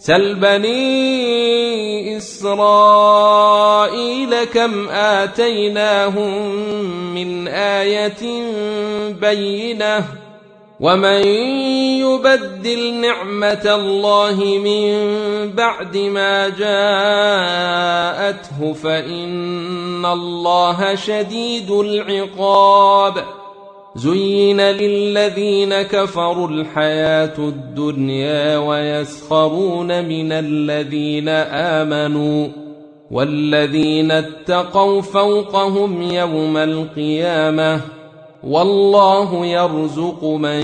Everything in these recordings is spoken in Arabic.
سل بني إسرائيل كم آتيناهم من آية بينة ومن يبدل نعمة الله من بعد ما جاءته فإن الله شديد العقاب زين للذين كفروا الحياة الدنيا ويسخرون من الذين آمنوا والذين اتقوا فوقهم يوم القيامة والله يرزق من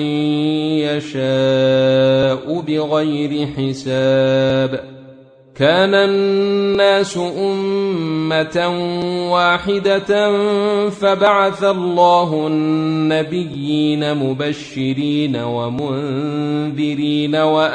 يشاء بغير حساب كان الناس أمة واحدة فبعث الله النبيين مبشرين ومنذرين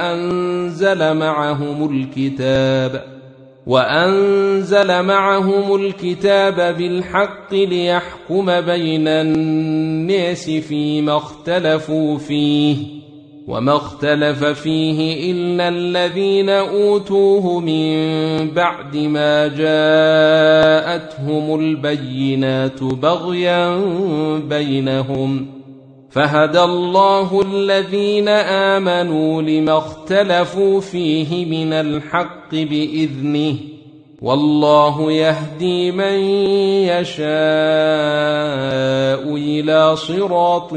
وأنزل معهم الكتاب بالحق ليحكم بين الناس فيما اختلفوا فيه وما اختلف فيه إلا الذين أوتوه من بعد ما جاءتهم البينات بغيا بينهم فهدى الله الذين آمنوا لما اختلفوا فيه من الحق بإذنه والله يهدي من يشاء إلى صراط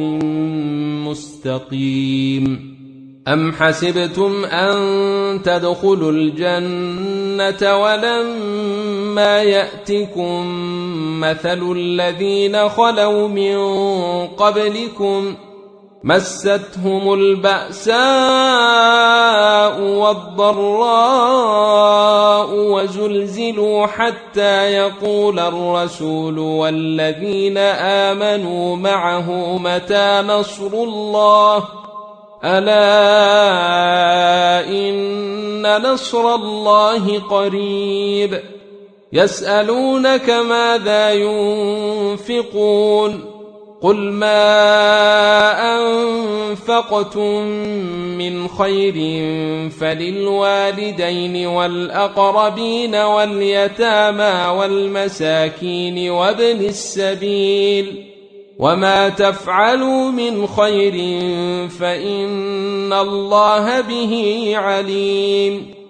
مستقيم أم حسبتم أن تدخلوا الجنة ولما يأتكم مثل الذين خلوا من قبلكم مستهم البأساء والضراء وزلزلوا حتى يقول الرسول والذين آمنوا معه متى نصر الله ألا إن نصر الله قريب يسألونك ماذا ينفقون قل ما أنفقتم من خير فللوالدين والأقربين واليتامى والمساكين وابن السبيل وما تفعلوا من خير فإن الله به عليم